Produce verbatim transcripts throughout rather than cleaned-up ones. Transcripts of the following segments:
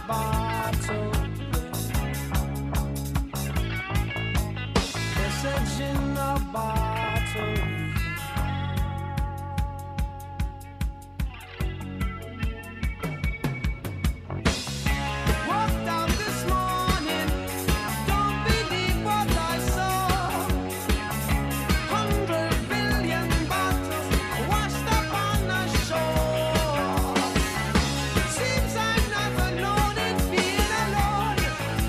bottle. Message in a bottle. Walked out this morning, don't believe what I saw. Hundred billion bottles washed up on the shore. Seems I've never known it being alone.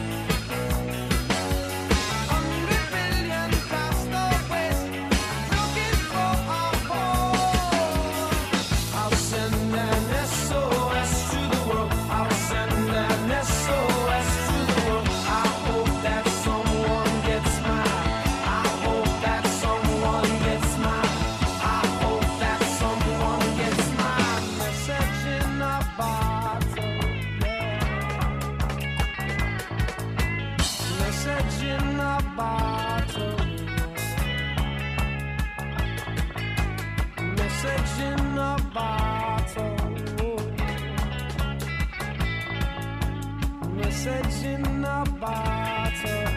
Hundred billion castaways looking for a home. I'll send an S O S to the world. I'll send an S O S to the world. I hope that someone gets mine. I hope that someone gets mine. I hope that someone gets mine. Message in a bottle, yeah. Message in a bottle. Message in a bottle. Message in a bottle.